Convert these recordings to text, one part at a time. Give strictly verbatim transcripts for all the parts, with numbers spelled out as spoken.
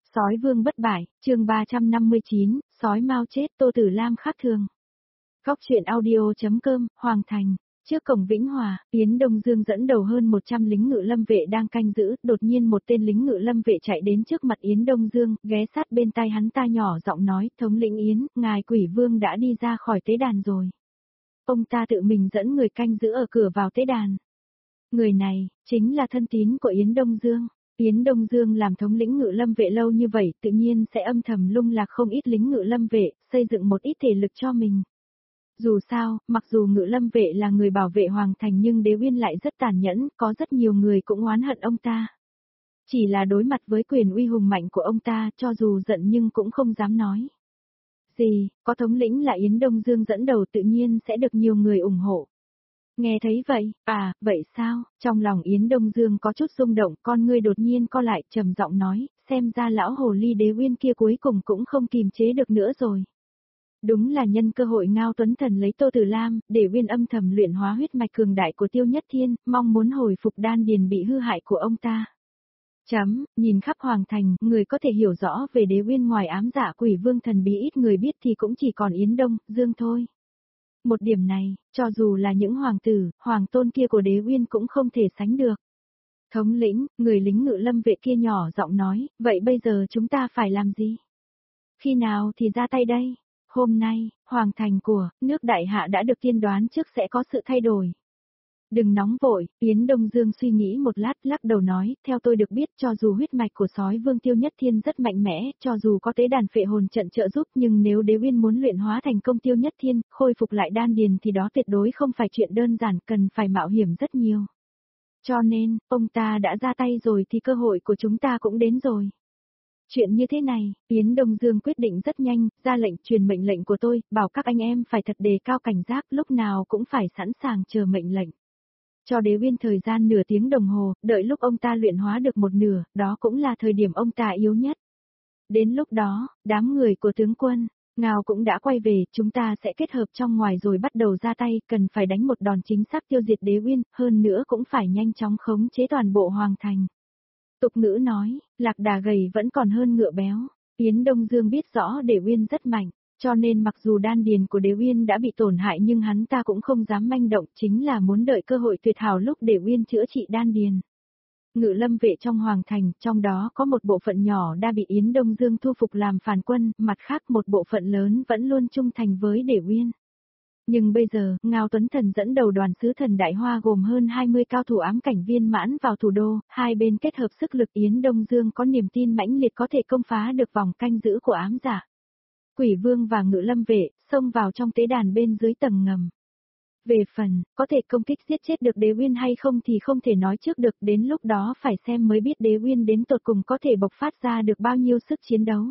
Sói vương bất bại, chương ba trăm năm mươi chín, sói mau chết, Tô Tử Lam khác thường. Góc truyện audio.com, Hoàng Thành. Trước cổng Vĩnh Hòa, Yến Đông Dương dẫn đầu hơn một trăm lính ngự lâm vệ đang canh giữ, đột nhiên một tên lính ngự lâm vệ chạy đến trước mặt Yến Đông Dương, ghé sát bên tai hắn ta nhỏ giọng nói, thống lĩnh Yến, ngài Quỷ Vương đã đi ra khỏi tế đàn rồi. Ông ta tự mình dẫn người canh giữ ở cửa vào tế đàn. Người này, chính là thân tín của Yến Đông Dương. Yến Đông Dương làm thống lĩnh ngự lâm vệ lâu như vậy, tự nhiên sẽ âm thầm lung lạc không ít lính ngự lâm vệ, xây dựng một ít thể lực cho mình. Dù sao, mặc dù ngự lâm vệ là người bảo vệ hoàng thành nhưng Đế Uyên lại rất tàn nhẫn, có rất nhiều người cũng oán hận ông ta. Chỉ là đối mặt với quyền uy hùng mạnh của ông ta, cho dù giận nhưng cũng không dám nói gì, có thống lĩnh là Yến Đông Dương dẫn đầu tự nhiên sẽ được nhiều người ủng hộ. Nghe thấy vậy, à, vậy sao, trong lòng Yến Đông Dương có chút rung động, con ngươi đột nhiên co lại, trầm giọng nói, xem ra lão hồ ly Đế Uyên kia cuối cùng cũng không kìm chế được nữa rồi. Đúng là nhân cơ hội Ngao Tuấn Thần lấy Tô Tử Lam, để Uyên âm thầm luyện hóa huyết mạch cường đại của Tiêu Nhất Thiên, mong muốn hồi phục đan điền bị hư hại của ông ta. Chấm, nhìn khắp hoàng thành, người có thể hiểu rõ về Đế Uyên ngoài ám dạ Quỷ Vương thần bí ít người biết thì cũng chỉ còn Yến Đông Dương thôi. Một điểm này, cho dù là những hoàng tử, hoàng tôn kia của Đế Uyên cũng không thể sánh được. Thống lĩnh, người lính ngự lâm vệ kia nhỏ giọng nói, vậy bây giờ chúng ta phải làm gì? Khi nào thì ra tay đây? Hôm nay, hoàng thành của nước đại hạ đã được tiên đoán trước sẽ có sự thay đổi. Đừng nóng vội, Yến Đông Dương suy nghĩ một lát, lắc đầu nói, theo tôi được biết cho dù huyết mạch của sói vương Tiêu Nhất Thiên rất mạnh mẽ, cho dù có tế đàn phệ hồn trận trợ giúp nhưng nếu Đế Uyên muốn luyện hóa thành công Tiêu Nhất Thiên, khôi phục lại đan điền thì đó tuyệt đối không phải chuyện đơn giản, cần phải mạo hiểm rất nhiều. Cho nên, ông ta đã ra tay rồi thì cơ hội của chúng ta cũng đến rồi. Chuyện như thế này, Yến Đông Dương quyết định rất nhanh, ra lệnh truyền mệnh lệnh của tôi, bảo các anh em phải thật đề cao cảnh giác, lúc nào cũng phải sẵn sàng chờ mệnh lệnh. Cho Đế Uyên thời gian nửa tiếng đồng hồ, đợi lúc ông ta luyện hóa được một nửa, đó cũng là thời điểm ông ta yếu nhất. Đến lúc đó, đám người của tướng quân, Ngao cũng đã quay về, chúng ta sẽ kết hợp trong ngoài rồi bắt đầu ra tay, cần phải đánh một đòn chính xác tiêu diệt Đế Uyên, hơn nữa cũng phải nhanh chóng khống chế toàn bộ hoàng thành. Tục ngữ nói, lạc đà gầy vẫn còn hơn ngựa béo, Yến Đông Dương biết rõ Đế Uyên rất mạnh. Cho nên mặc dù đan điền của Đế Uyên đã bị tổn hại nhưng hắn ta cũng không dám manh động, chính là muốn đợi cơ hội tuyệt hảo lúc Đế Uyên chữa trị đan điền. Ngự lâm vệ trong hoàng thành, trong đó có một bộ phận nhỏ đã bị Yến Đông Dương thu phục làm phản quân, mặt khác một bộ phận lớn vẫn luôn trung thành với Đế Uyên. Nhưng bây giờ, Ngao Tuấn Thần dẫn đầu đoàn sứ thần Đại Hoa gồm hơn hai mươi cao thủ ám cảnh viên mãn vào thủ đô, hai bên kết hợp sức lực Yến Đông Dương có niềm tin mãnh liệt có thể công phá được vòng canh giữ của ám giả. Quỷ Vương và ngự lâm vệ, xông vào trong tế đàn bên dưới tầng ngầm. Về phần, có thể công kích giết chết được Đế Uyên hay không thì không thể nói trước được, đến lúc đó phải xem mới biết Đế Uyên đến tột cùng có thể bộc phát ra được bao nhiêu sức chiến đấu.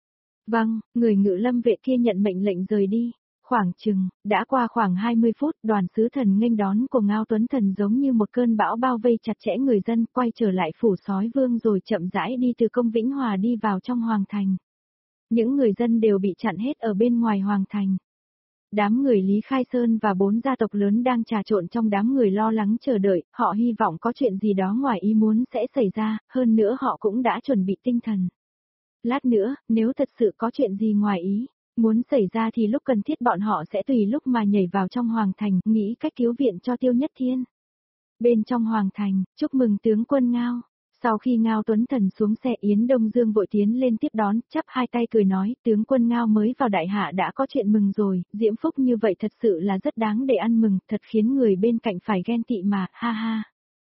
Vâng, người ngự lâm vệ kia nhận mệnh lệnh rời đi. Khoảng chừng, đã qua khoảng hai mươi phút, đoàn sứ thần nghênh đón của Ngao Tuấn Thần giống như một cơn bão bao vây chặt chẽ người dân, quay trở lại phủ sói vương rồi chậm rãi đi từ công Vĩnh Hòa đi vào trong hoàng thành. Những người dân đều bị chặn hết ở bên ngoài hoàng thành. Đám người Lý Khai Sơn và bốn gia tộc lớn đang trà trộn trong đám người lo lắng chờ đợi, họ hy vọng có chuyện gì đó ngoài ý muốn sẽ xảy ra, hơn nữa họ cũng đã chuẩn bị tinh thần. Lát nữa, nếu thật sự có chuyện gì ngoài ý muốn xảy ra thì lúc cần thiết bọn họ sẽ tùy lúc mà nhảy vào trong hoàng thành, nghĩ cách cứu viện cho Tiêu Nhất Thiên. Bên trong hoàng thành, chúc mừng tướng quân Ngao. Sau khi Ngao Tuấn Thần xuống xe, Yến Đông Dương vội tiến lên tiếp đón, chắp hai tay cười nói, tướng quân Ngao mới vào đại hạ đã có chuyện mừng rồi, diễm phúc như vậy thật sự là rất đáng để ăn mừng, thật khiến người bên cạnh phải ghen tị mà, ha ha.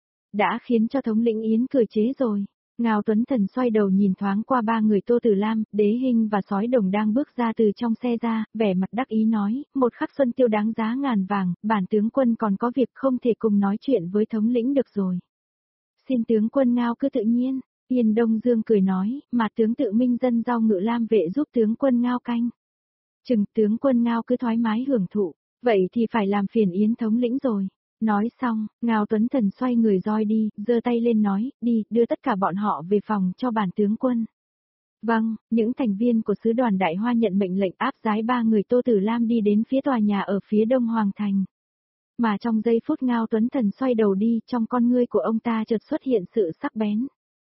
Đã khiến cho thống lĩnh Yến cười chế rồi. Ngao Tuấn Thần xoay đầu nhìn thoáng qua ba người Tô Tử Lam, Đế Hinh và Sói Đồng đang bước ra từ trong xe ra, vẻ mặt đắc ý nói, một khắc xuân tiêu đáng giá ngàn vàng, bản tướng quân còn có việc không thể cùng nói chuyện với thống lĩnh được rồi. Xin tướng quân Ngao cứ tự nhiên, Yến Đông Dương cười nói, mà tướng tự minh dân giao ngự lam vệ giúp tướng quân Ngao canh. Chừng tướng quân Ngao cứ thoải mái hưởng thụ, vậy thì phải làm phiền Yến thống lĩnh rồi. Nói xong, Ngao Tuấn Thần xoay người roi đi, giơ tay lên nói, đi, đưa tất cả bọn họ về phòng cho bản tướng quân. Vâng, những thành viên của sứ đoàn Đại Hoa nhận mệnh lệnh áp giải ba người Tô Tử Lam đi đến phía tòa nhà ở phía đông hoàng thành. Mà trong giây phút Ngao Tuấn Thần xoay đầu đi, trong con ngươi của ông ta chợt xuất hiện sự sắc bén.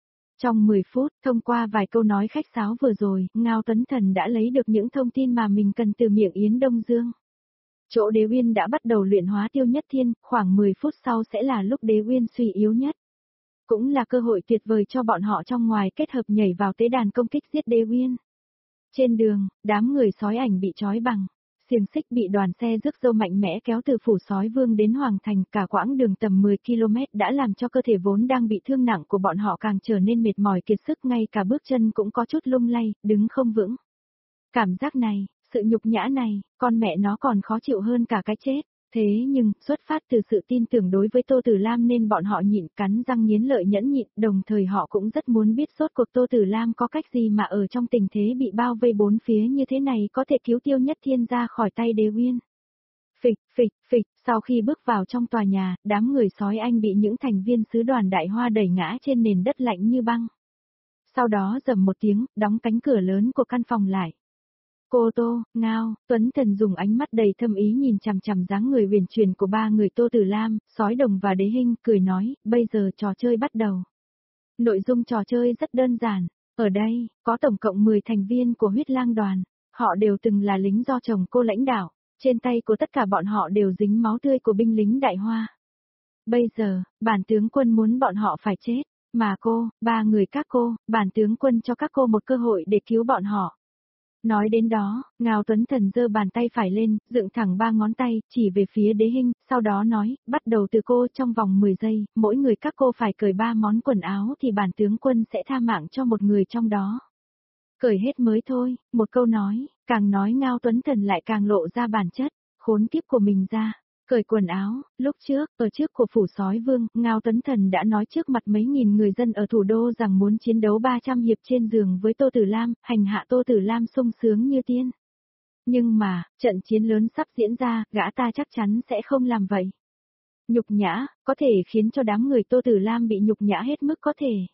Trong mười phút, thông qua vài câu nói khách sáo vừa rồi, Ngao Tuấn Thần đã lấy được những thông tin mà mình cần từ miệng Yến Đông Dương. Chỗ Đế Uyên đã bắt đầu luyện hóa Tiêu Nhất Thiên, khoảng mười phút sau sẽ là lúc Đế Uyên suy yếu nhất. Cũng là cơ hội tuyệt vời cho bọn họ trong ngoài kết hợp nhảy vào tế đàn công kích giết Đế Uyên. Trên đường, đám người sói ảnh bị trói bằng xiềng xích bị đoàn xe rước dâu mạnh mẽ kéo từ phủ sói vương đến Hoàng Thành, cả quãng đường tầm mười ki lô mét đã làm cho cơ thể vốn đang bị thương nặng của bọn họ càng trở nên mệt mỏi kiệt sức, ngay cả bước chân cũng có chút lung lay, đứng không vững. Cảm giác này, sự nhục nhã này, con mẹ nó còn khó chịu hơn cả cái chết. Thế nhưng, xuất phát từ sự tin tưởng đối với Tô Tử Lam nên bọn họ nhịn, cắn răng nghiến lợi nhẫn nhịn, đồng thời họ cũng rất muốn biết rốt cuộc Tô Tử Lam có cách gì mà ở trong tình thế bị bao vây bốn phía như thế này có thể cứu Tiêu Nhất Thiên ra khỏi tay Đế Uyên. Phịch, phịch, phịch, sau khi bước vào trong tòa nhà, đám người sói anh bị những thành viên sứ đoàn Đại Hoa đẩy ngã trên nền đất lạnh như băng. Sau đó rầm một tiếng, đóng cánh cửa lớn của căn phòng lại. Cô Tô, Ngao, Tuấn Thần dùng ánh mắt đầy thâm ý nhìn chằm chằm dáng người huyền chuyển của ba người Tô Tử Lam, Sói Đồng và Đế Hinh, cười nói, bây giờ trò chơi bắt đầu. Nội dung trò chơi rất đơn giản, ở đây, có tổng cộng mười thành viên của huyết lang đoàn, họ đều từng là lính do chồng cô lãnh đạo, trên tay của tất cả bọn họ đều dính máu tươi của binh lính Đại Hoa. Bây giờ, bản tướng quân muốn bọn họ phải chết, mà cô, ba người các cô, bản tướng quân cho các cô một cơ hội để cứu bọn họ. Nói đến đó, Ngao Tuấn Thần giơ bàn tay phải lên, dựng thẳng ba ngón tay, chỉ về phía Đế Hinh, sau đó nói, bắt đầu từ cô trong vòng mười giây, mỗi người các cô phải cởi ba món quần áo thì bản tướng quân sẽ tha mạng cho một người trong đó. Cởi hết mới thôi, một câu nói, càng nói Ngao Tuấn Thần lại càng lộ ra bản chất, khốn kiếp của mình ra. Cởi quần áo, lúc trước, ở trước của phủ sói vương, Ngao Tuấn Thần đã nói trước mặt mấy nghìn người dân ở thủ đô rằng muốn chiến đấu ba trăm hiệp trên giường với Tô Tử Lam, hành hạ Tô Tử Lam sung sướng như tiên. Nhưng mà, trận chiến lớn sắp diễn ra, gã ta chắc chắn sẽ không làm vậy. Nhục nhã, có thể khiến cho đám người Tô Tử Lam bị nhục nhã hết mức có thể.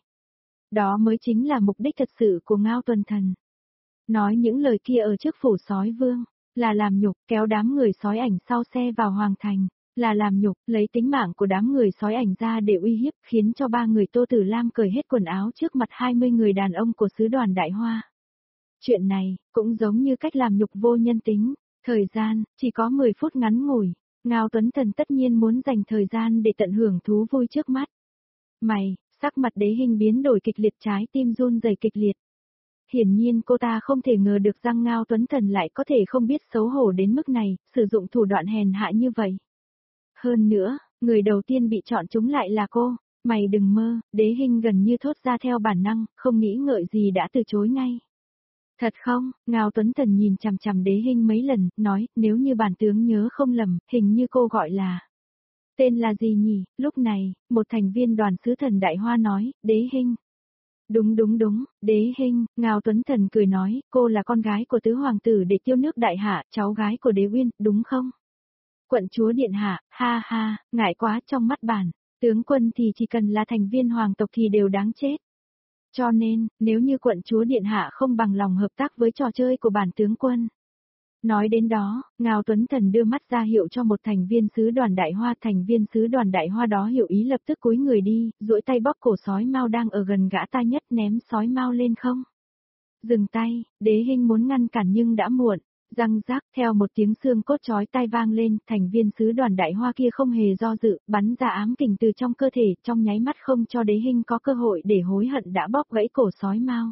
Đó mới chính là mục đích thật sự của Ngao Tuấn Thần. Nói những lời kia ở trước phủ sói vương. Là làm nhục, kéo đám người sói ảnh sau xe vào Hoàng Thành, là làm nhục, lấy tính mạng của đám người sói ảnh ra để uy hiếp, khiến cho ba người Tô Tử Lam cởi hết quần áo trước mặt hai mươi người đàn ông của sứ đoàn Đại Hoa. Chuyện này, cũng giống như cách làm nhục vô nhân tính, thời gian, chỉ có mười phút ngắn ngủi, Ngao Tuấn Thần tất nhiên muốn dành thời gian để tận hưởng thú vui trước mắt. Mày, sắc mặt Đế Hinh biến đổi kịch liệt, trái tim run rẩy kịch liệt. Hiển nhiên cô ta không thể ngờ được rằng Ngao Tuấn Thần lại có thể không biết xấu hổ đến mức này, sử dụng thủ đoạn hèn hạ như vậy. Hơn nữa, người đầu tiên bị chọn chúng lại là cô, mày đừng mơ, Đế Hinh gần như thốt ra theo bản năng, không nghĩ ngợi gì đã từ chối ngay. Thật không, Ngao Tuấn Thần nhìn chằm chằm Đế Hinh mấy lần, nói, nếu như bản tướng nhớ không lầm, hình như cô gọi là... Tên là gì nhỉ? Lúc này, một thành viên đoàn sứ thần Đại Hoa nói, Đế Hinh. Đúng đúng đúng, Đế Hinh, Ngao Tuấn Thần cười nói, cô là con gái của tứ hoàng tử để tiêu nước đại hạ, cháu gái của Đế Uyên, đúng không? Quận chúa điện hạ, ha ha, ngại quá trong mắt bản, tướng quân thì chỉ cần là thành viên hoàng tộc thì đều đáng chết. Cho nên, nếu như quận chúa điện hạ không bằng lòng hợp tác với trò chơi của bản tướng quân. Nói đến đó, Ngao Tuấn Thần đưa mắt ra hiệu cho một thành viên sứ đoàn Đại Hoa, thành viên sứ đoàn Đại Hoa đó hiểu ý lập tức cúi người đi, duỗi tay bóp cổ sói mao đang ở gần gã ta nhất, ném sói mao lên không. Dừng tay, Đế Hinh muốn ngăn cản nhưng đã muộn, răng rác, theo một tiếng xương cốt chói tai vang lên, thành viên sứ đoàn Đại Hoa kia không hề do dự, bắn ra ám kình từ trong cơ thể, trong nháy mắt không cho Đế Hinh có cơ hội để hối hận đã bóp gãy cổ sói mao.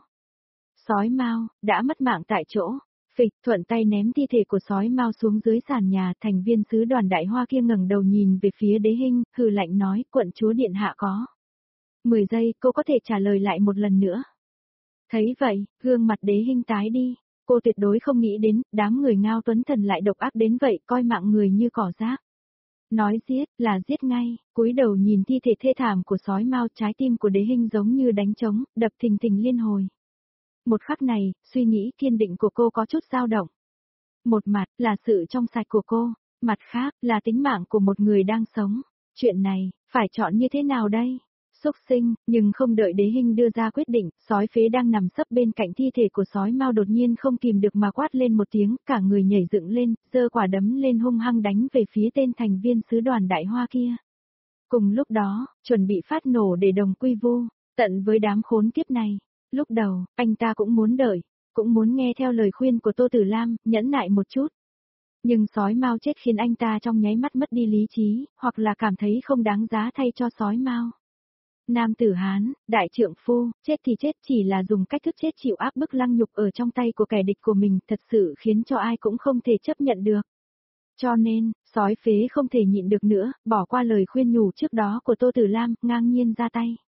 Sói mao, đã mất mạng tại chỗ. Phịch, thuận tay ném thi thể của sói mao xuống dưới sàn nhà, thành viên sứ đoàn Đại Hoa kia ngẩng đầu nhìn về phía Đế Hinh, hừ lạnh nói, quận chúa điện hạ có. mười giây, cô có thể trả lời lại một lần nữa. Thấy vậy, gương mặt Đế Hinh tái đi, cô tuyệt đối không nghĩ đến, đám người Ngao Tuấn Thần lại độc ác đến vậy, coi mạng người như cỏ rác. Nói giết, là giết ngay, cúi đầu nhìn thi thể thê thảm của sói mao, trái tim của Đế Hinh giống như đánh trống, đập thình thình liên hồi. Một khắc này, suy nghĩ kiên định của cô có chút dao động. Một mặt là sự trong sạch của cô, mặt khác là tính mạng của một người đang sống. Chuyện này, phải chọn như thế nào đây? Xúc sinh, nhưng không đợi Đế Hinh đưa ra quyết định, sói phế đang nằm sấp bên cạnh thi thể của sói mao đột nhiên không kìm được mà quát lên một tiếng, cả người nhảy dựng lên, giơ quả đấm lên hung hăng đánh về phía tên thành viên sứ đoàn Đại Hoa kia. Cùng lúc đó, chuẩn bị phát nổ để đồng quy vu. Tận với đám khốn kiếp này, lúc đầu, anh ta cũng muốn đợi, cũng muốn nghe theo lời khuyên của Tô Tử Lam, nhẫn nại một chút. Nhưng sói mao chết khiến anh ta trong nháy mắt mất đi lý trí, hoặc là cảm thấy không đáng giá thay cho sói mao. Nam tử Hán, đại trượng phu, chết thì chết chỉ là dùng cách thức chết chịu áp bức lăng nhục ở trong tay của kẻ địch của mình thật sự khiến cho ai cũng không thể chấp nhận được. Cho nên, sói phế không thể nhịn được nữa, bỏ qua lời khuyên nhủ trước đó của Tô Tử Lam, ngang nhiên ra tay.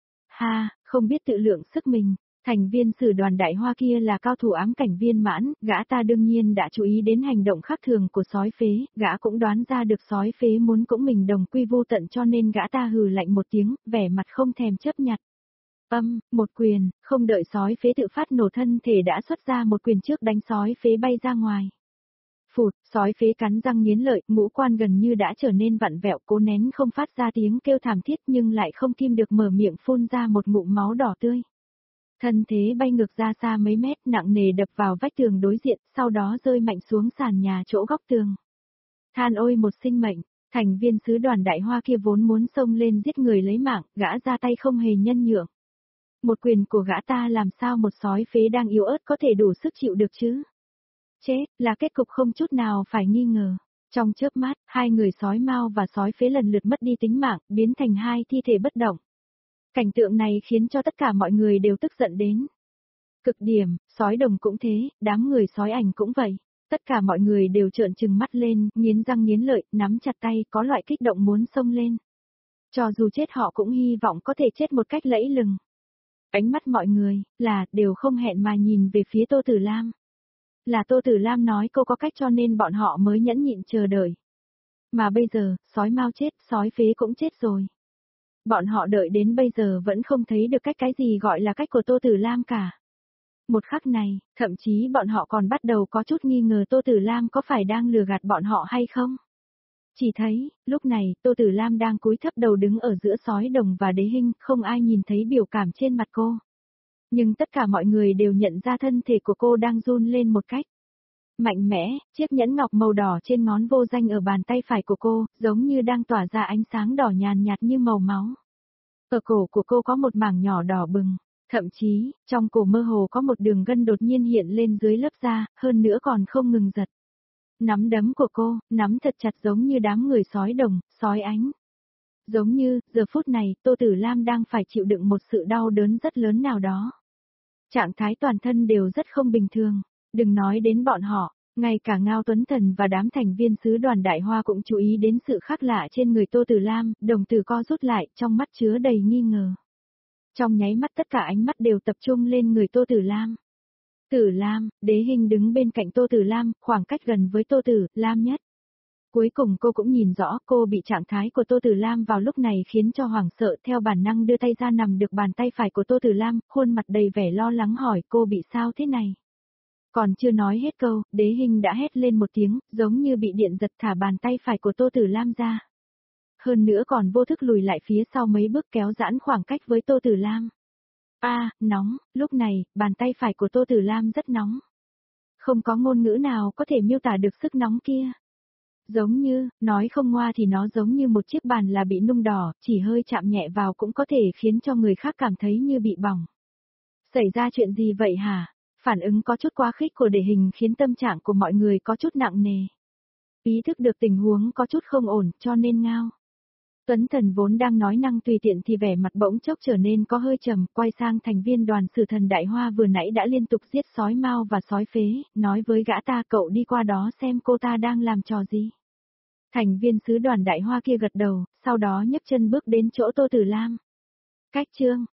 Ha, không biết tự lượng sức mình, thành viên sử đoàn đại hoa kia là cao thủ ám cảnh viên mãn, gã ta đương nhiên đã chú ý đến hành động khác thường của sói phế, gã cũng đoán ra được sói phế muốn cũng mình đồng quy vô tận cho nên gã ta hừ lạnh một tiếng, vẻ mặt không thèm chấp nhặt. Âm, một quyền, không đợi sói phế tự phát nổ thân thể đã xuất ra một quyền trước đánh sói phế bay ra ngoài. Phụt, sói phế cắn răng nghiến lợi, ngũ quan gần như đã trở nên vặn vẹo, cố nén không phát ra tiếng kêu thảm thiết nhưng lại không kim được mở miệng phun ra một ngụm máu đỏ tươi. Thân thế bay ngược ra xa mấy mét, nặng nề đập vào vách tường đối diện, sau đó rơi mạnh xuống sàn nhà chỗ góc tường. Than ôi một sinh mệnh, thành viên sứ đoàn đại hoa kia vốn muốn xông lên giết người lấy mạng, gã ra tay không hề nhân nhượng. Một quyền của gã ta làm sao một sói phế đang yếu ớt có thể đủ sức chịu được chứ? Chết, là kết cục không chút nào phải nghi ngờ. Trong chớp mắt, hai người sói mao và sói phế lần lượt mất đi tính mạng, biến thành hai thi thể bất động. Cảnh tượng này khiến cho tất cả mọi người đều tức giận đến. Cực điểm, sói đồng cũng thế, đám người sói ảnh cũng vậy. Tất cả mọi người đều trợn trừng mắt lên, nghiến răng nghiến lợi, nắm chặt tay, có loại kích động muốn xông lên. Cho dù chết họ cũng hy vọng có thể chết một cách lẫy lừng. Ánh mắt mọi người, là, đều không hẹn mà nhìn về phía Tô Tử Lam. Là Tô Tử Lam nói cô có cách cho nên bọn họ mới nhẫn nhịn chờ đợi. Mà bây giờ, sói mao chết, sói phế cũng chết rồi. Bọn họ đợi đến bây giờ vẫn không thấy được cách cái gì gọi là cách của Tô Tử Lam cả. Một khắc này, thậm chí bọn họ còn bắt đầu có chút nghi ngờ Tô Tử Lam có phải đang lừa gạt bọn họ hay không. Chỉ thấy, lúc này, Tô Tử Lam đang cúi thấp đầu đứng ở giữa sói đồng và đế hinh, không ai nhìn thấy biểu cảm trên mặt cô. Nhưng tất cả mọi người đều nhận ra thân thể của cô đang run lên một cách mạnh mẽ, chiếc nhẫn ngọc màu đỏ trên ngón vô danh ở bàn tay phải của cô, giống như đang tỏa ra ánh sáng đỏ nhàn nhạt như màu máu. Ở cổ của cô có một mảng nhỏ đỏ bừng, thậm chí, trong cổ mơ hồ có một đường gân đột nhiên hiện lên dưới lớp da, hơn nữa còn không ngừng giật. Nắm đấm của cô, nắm thật chặt giống như đám người sói đồng, sói ánh. Giống như, giờ phút này, Tô Tử Lam đang phải chịu đựng một sự đau đớn rất lớn nào đó. Trạng thái toàn thân đều rất không bình thường, đừng nói đến bọn họ, ngay cả Ngao Tuấn Thần và đám thành viên sứ đoàn Đại Hoa cũng chú ý đến sự khác lạ trên người Tô Tử Lam, đồng tử co rút lại, trong mắt chứa đầy nghi ngờ. Trong nháy mắt tất cả ánh mắt đều tập trung lên người Tô Tử Lam. Tử Lam, đế hình đứng bên cạnh Tô Tử Lam, khoảng cách gần với Tô Tử Lam nhất. Cuối cùng cô cũng nhìn rõ cô bị trạng thái của Tô Tử Lam vào lúc này khiến cho hoảng sợ, theo bản năng đưa tay ra nằm được bàn tay phải của Tô Tử Lam, khuôn mặt đầy vẻ lo lắng hỏi cô bị sao thế này. Còn chưa nói hết câu, đế hình đã hét lên một tiếng, giống như bị điện giật thả bàn tay phải của Tô Tử Lam ra. Hơn nữa còn vô thức lùi lại phía sau mấy bước kéo giãn khoảng cách với Tô Tử Lam. A, à, nóng, lúc này, bàn tay phải của Tô Tử Lam rất nóng. Không có ngôn ngữ nào có thể miêu tả được sức nóng kia. Giống như, nói không ngoa thì nó giống như một chiếc bàn là bị nung đỏ, chỉ hơi chạm nhẹ vào cũng có thể khiến cho người khác cảm thấy như bị bỏng. Xảy ra chuyện gì vậy hả? Phản ứng có chút quá khích của đề hình khiến tâm trạng của mọi người có chút nặng nề. Ý thức được tình huống có chút không ổn cho nên Ngao Tuấn Thần vốn đang nói năng tùy tiện thì vẻ mặt bỗng chốc trở nên có hơi trầm, quay sang thành viên đoàn sử thần Đại Hoa vừa nãy đã liên tục giết sói mao và sói phế, nói với gã ta cậu đi qua đó xem cô ta đang làm trò gì. Thành viên sứ đoàn Đại Hoa kia gật đầu, sau đó nhấc chân bước đến chỗ Tô Tử Lam. Cách chương,